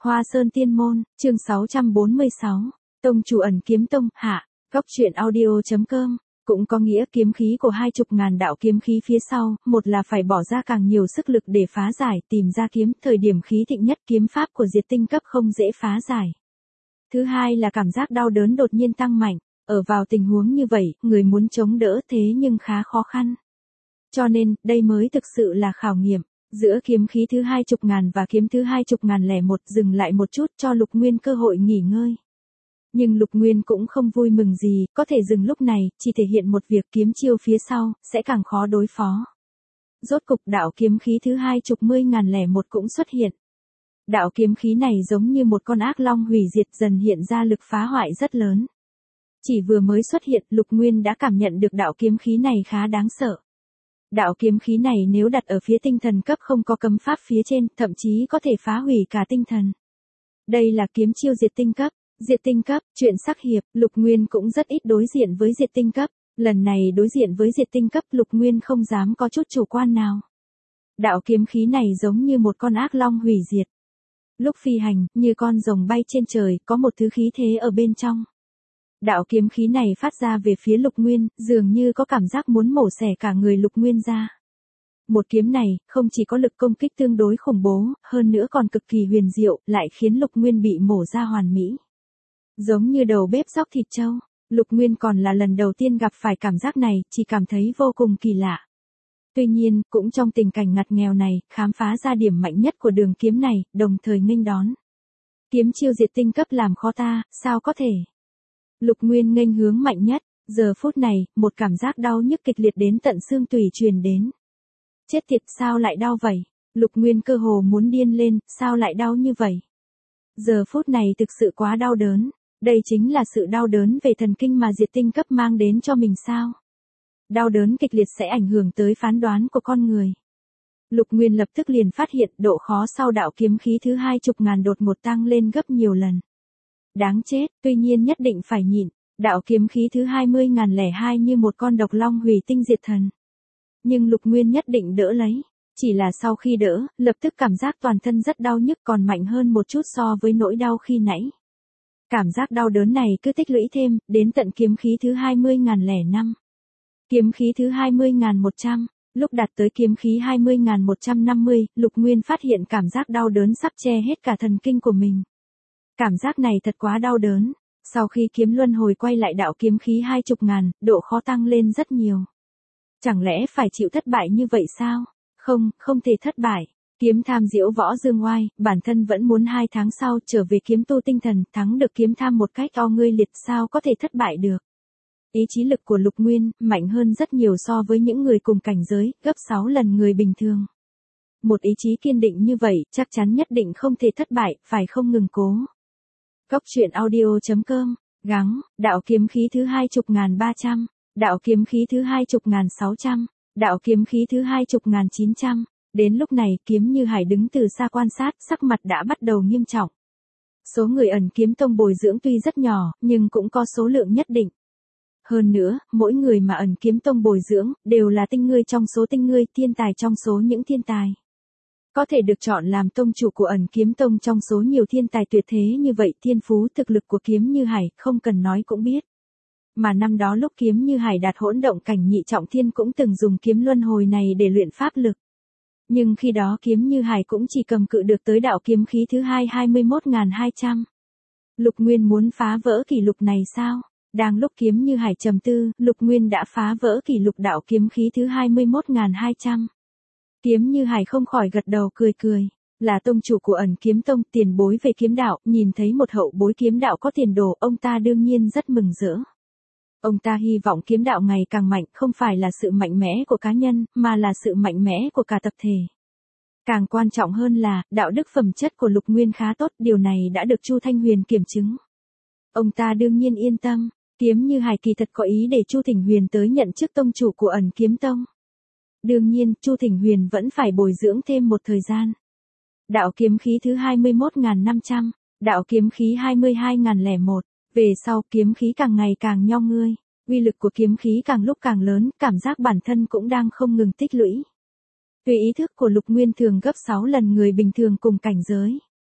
Hoa Sơn Tiên Môn, chương 646, Tông chủ ẩn kiếm tông, hạ, góc truyện audio.com, cũng có nghĩa kiếm khí của 20.000 đạo kiếm khí phía sau, một là phải bỏ ra càng nhiều sức lực để phá giải, tìm ra kiếm, thời điểm khí thịnh nhất kiếm pháp của diệt tinh cấp không dễ phá giải. Thứ hai là cảm giác đau đớn đột nhiên tăng mạnh, ở vào tình huống như vậy, người muốn chống đỡ thế nhưng khá khó khăn. Cho nên, đây mới thực sự là khảo nghiệm. Giữa kiếm khí thứ 20.000 và kiếm thứ 20.001 dừng lại một chút cho Lục Nguyên cơ hội nghỉ ngơi. Nhưng Lục Nguyên cũng không vui mừng gì, có thể dừng lúc này, chỉ thể hiện một việc kiếm chiêu phía sau, sẽ càng khó đối phó. Rốt cục đạo kiếm khí thứ 20.001 cũng xuất hiện. Đạo kiếm khí này giống như một con ác long hủy diệt dần hiện ra lực phá hoại rất lớn. Chỉ vừa mới xuất hiện, Lục Nguyên đã cảm nhận được đạo kiếm khí này khá đáng sợ. Đạo kiếm khí này nếu đặt ở phía tinh thần cấp không có cấm pháp phía trên, thậm chí có thể phá hủy cả tinh thần. Đây là kiếm chiêu diệt tinh cấp. Diệt tinh cấp, chuyện sắc hiệp, Lục Nguyên cũng rất ít đối diện với diệt tinh cấp. Lần này đối diện với diệt tinh cấp Lục Nguyên không dám có chút chủ quan nào. Đạo kiếm khí này giống như một con ác long hủy diệt. Lúc phi hành, như con rồng bay trên trời, có một thứ khí thế ở bên trong. Đạo kiếm khí này phát ra về phía Lục Nguyên, dường như có cảm giác muốn mổ xẻ cả người Lục Nguyên ra. Một kiếm này, không chỉ có lực công kích tương đối khủng bố, hơn nữa còn cực kỳ huyền diệu, lại khiến Lục Nguyên bị mổ ra hoàn mỹ. Giống như đầu bếp róc thịt trâu, Lục Nguyên còn là lần đầu tiên gặp phải cảm giác này, chỉ cảm thấy vô cùng kỳ lạ. Tuy nhiên, cũng trong tình cảnh ngặt nghèo này, khám phá ra điểm mạnh nhất của đường kiếm này, đồng thời nghênh đón. Kiếm chiêu diệt tinh cấp làm khó ta, sao có thể? Lục Nguyên nghênh hướng mạnh nhất, giờ phút này, một cảm giác đau nhức kịch liệt đến tận xương tủy truyền đến. Chết tiệt, sao lại đau vậy? Lục Nguyên cơ hồ muốn điên lên, sao lại đau như vậy? Giờ phút này thực sự quá đau đớn, đây chính là sự đau đớn về thần kinh mà diệt tinh cấp mang đến cho mình sao? Đau đớn kịch liệt sẽ ảnh hưởng tới phán đoán của con người. Lục Nguyên lập tức liền phát hiện độ khó sau đạo kiếm khí thứ 20.000 đột ngột tăng lên gấp nhiều lần. Đáng chết, tuy nhiên nhất định phải nhịn, đạo kiếm khí thứ 20.002 như một con độc long hủy tinh diệt thần. Nhưng Lục Nguyên nhất định đỡ lấy, chỉ là sau khi đỡ, lập tức cảm giác toàn thân rất đau nhức còn mạnh hơn một chút so với nỗi đau khi nãy. Cảm giác đau đớn này cứ tích lũy thêm, đến tận kiếm khí thứ 20.005. Kiếm khí thứ 20.100, lúc đạt tới kiếm khí 20.150, Lục Nguyên phát hiện cảm giác đau đớn sắp che hết cả thần kinh của mình. Cảm giác này thật quá đau đớn. Sau khi kiếm luân hồi quay lại đạo kiếm khí 20.000, độ khó tăng lên rất nhiều. Chẳng lẽ phải chịu thất bại như vậy sao? Không, không thể thất bại. Kiếm tham diễu võ dương oai, bản thân vẫn muốn 2 tháng sau trở về kiếm tu tinh thần, thắng được kiếm tham một cách o ngươi liệt, sao có thể thất bại được. Ý chí lực của Lục Nguyên, mạnh hơn rất nhiều so với những người cùng cảnh giới, gấp 6 lần người bình thường. Một ý chí kiên định như vậy, chắc chắn nhất định không thể thất bại, phải không ngừng cố. Góc truyện audio.com, gắng, đạo kiếm khí thứ 20.300, đạo kiếm khí thứ 20.600, đạo kiếm khí thứ 20.900. Đến lúc này, Kiếm Như Hải đứng từ xa quan sát, sắc mặt đã bắt đầu nghiêm trọng. Số người ẩn kiếm tông bồi dưỡng tuy rất nhỏ, nhưng cũng có số lượng nhất định. Hơn nữa, mỗi người mà ẩn kiếm tông bồi dưỡng, đều là tinh ngươi trong số tinh ngươi, thiên tài trong số những thiên tài. Có thể được chọn làm tông chủ của ẩn kiếm tông trong số nhiều thiên tài tuyệt thế như vậy, thiên phú thực lực của Kiếm Như Hải, không cần nói cũng biết. Mà năm đó lúc Kiếm Như Hải đạt hỗn động cảnh nhị trọng thiên cũng từng dùng kiếm luân hồi này để luyện pháp lực. Nhưng khi đó Kiếm Như Hải cũng chỉ cầm cự được tới đạo kiếm khí thứ 21.200. Lục Nguyên muốn phá vỡ kỷ lục này sao? Đang lúc Kiếm Như Hải trầm tư, Lục Nguyên đã phá vỡ kỷ lục đạo kiếm khí thứ 21.200. Kiếm Như Hải không khỏi gật đầu cười cười, là tông chủ của ẩn kiếm tông, tiền bối về kiếm đạo, nhìn thấy một hậu bối kiếm đạo có tiền đồ, ông ta đương nhiên rất mừng rỡ. Ông ta hy vọng kiếm đạo ngày càng mạnh, không phải là sự mạnh mẽ của cá nhân, mà là sự mạnh mẽ của cả tập thể. Càng quan trọng hơn là, đạo đức phẩm chất của Lục Nguyên khá tốt, điều này đã được Chu Thanh Huyền kiểm chứng. Ông ta đương nhiên yên tâm, Kiếm Như Hải kỳ thật có ý để Chu Thỉnh Huyền tới nhận chức tông chủ của ẩn kiếm tông. Đương nhiên, Chu Thỉnh Huyền vẫn phải bồi dưỡng thêm một thời gian. Đạo kiếm khí thứ 21.500, đạo kiếm khí 22.001. Về sau, kiếm khí càng ngày càng nhong ngươi, uy lực của kiếm khí càng lúc càng lớn, cảm giác bản thân cũng đang không ngừng tích lũy. Tuy ý thức của Lục Nguyên thường gấp 6 lần người bình thường cùng cảnh giới.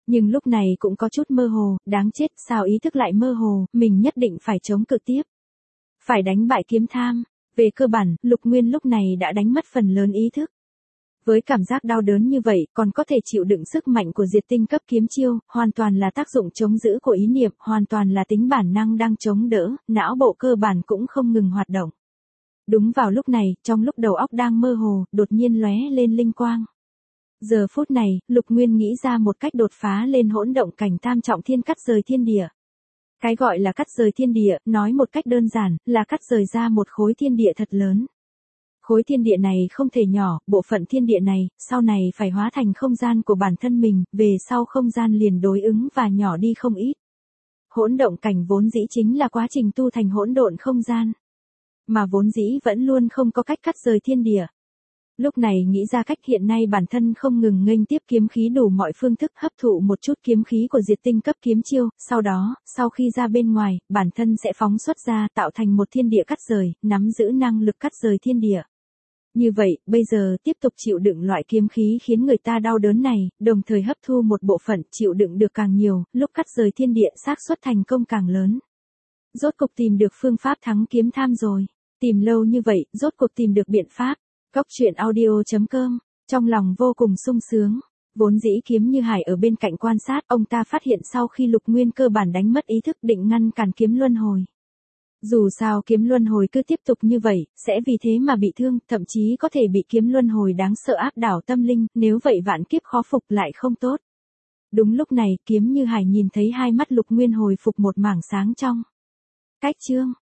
Nhưng lúc này cũng có chút mơ hồ, đáng chết, sao ý thức lại mơ hồ, mình nhất định phải chống cự tiếp. Phải đánh bại kiếm tham. Về cơ bản, Lục Nguyên lúc này đã đánh mất phần lớn ý thức. Với cảm giác đau đớn như vậy, còn có thể chịu đựng sức mạnh của diệt tinh cấp kiếm chiêu, hoàn toàn là tác dụng chống giữ của ý niệm, hoàn toàn là tính bản năng đang chống đỡ, não bộ cơ bản cũng không ngừng hoạt động. Đúng vào lúc này, trong lúc đầu óc đang mơ hồ, đột nhiên lóe lên linh quang. Giờ phút này, Lục Nguyên nghĩ ra một cách đột phá lên hỗn động cảnh tam trọng thiên cắt rời thiên địa. Cái gọi là cắt rời thiên địa, nói một cách đơn giản, là cắt rời ra một khối thiên địa thật lớn. Khối thiên địa này không thể nhỏ, bộ phận thiên địa này, sau này phải hóa thành không gian của bản thân mình, về sau không gian liền đối ứng và nhỏ đi không ít. Hỗn động cảnh vốn dĩ chính là quá trình tu thành hỗn độn không gian. Mà vốn dĩ vẫn luôn không có cách cắt rời thiên địa. Lúc này nghĩ ra cách hiện nay bản thân không ngừng nghênh tiếp kiếm khí đủ mọi phương thức hấp thụ một chút kiếm khí của diệt tinh cấp kiếm chiêu, sau đó, sau khi ra bên ngoài, bản thân sẽ phóng xuất ra tạo thành một thiên địa cắt rời, nắm giữ năng lực cắt rời thiên địa. Như vậy, bây giờ tiếp tục chịu đựng loại kiếm khí khiến người ta đau đớn này, đồng thời hấp thu một bộ phận chịu đựng được càng nhiều, lúc cắt rời thiên địa xác suất thành công càng lớn. Rốt cục tìm được phương pháp thắng kiếm tham rồi. Tìm lâu như vậy, rốt cuộc tìm được biện pháp. Góc truyện audio.com, trong lòng vô cùng sung sướng. Vốn dĩ Kiếm Như Hải ở bên cạnh quan sát, ông ta phát hiện sau khi Lục Nguyên cơ bản đánh mất ý thức định ngăn cản kiếm luân hồi. Dù sao kiếm luân hồi cứ tiếp tục như vậy, sẽ vì thế mà bị thương, thậm chí có thể bị kiếm luân hồi đáng sợ áp đảo tâm linh, nếu vậy vạn kiếp khó phục lại không tốt. Đúng lúc này, Kiếm Như Hải nhìn thấy hai mắt Lục Nguyên hồi phục một mảng sáng trong. Cách chương